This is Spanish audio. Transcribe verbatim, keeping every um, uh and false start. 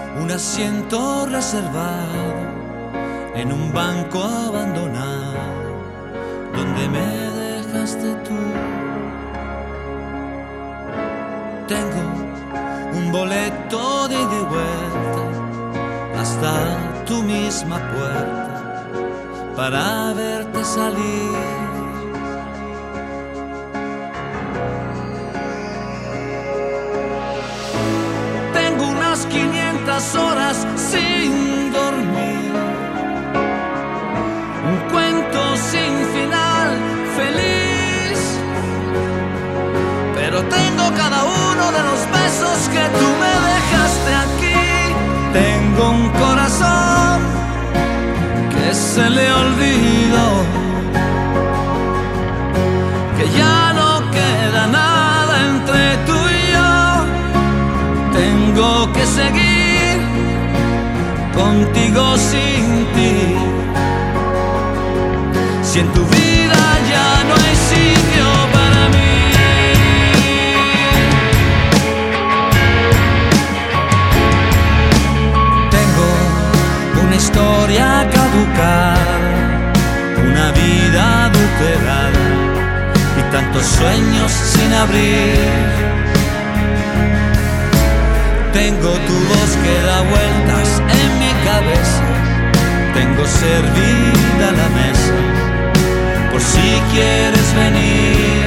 un asiento reservado en un banco abandonado donde me dejaste tú. Tengo un boleto de ida y vuelta hasta tu misma puerta para verte salir. Tengo unas quinientas horas sin dormir, un cuento sin final feliz, pero tengo cada uno de los besos que tú me dejaste aquí. Tengo un corazón que se le olvidó, que ya no queda nada entre tú y yo. Tengo que seguir contigo sin ti. Si en tu vida ya no hay sitio para mí. Tengo una historia caducada, una vida adulterada y tantos sueños sin abrir. Tengo tu voz que da vueltas en mi cabeza, tengo servida la mesa por si quieres venir.